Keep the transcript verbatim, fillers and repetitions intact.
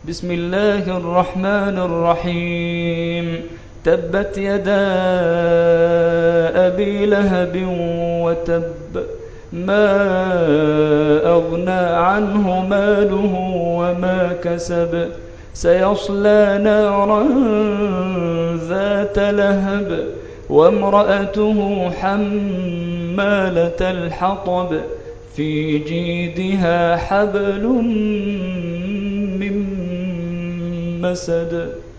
بسم الله الرحمن الرحيم. تبت يدا أبي لهب وتب، ما أغنى عنه ماله وما كسب، سيصلى نارا ذات لهب وامرأته حمالة الحطب في جيدها حبل من مسد.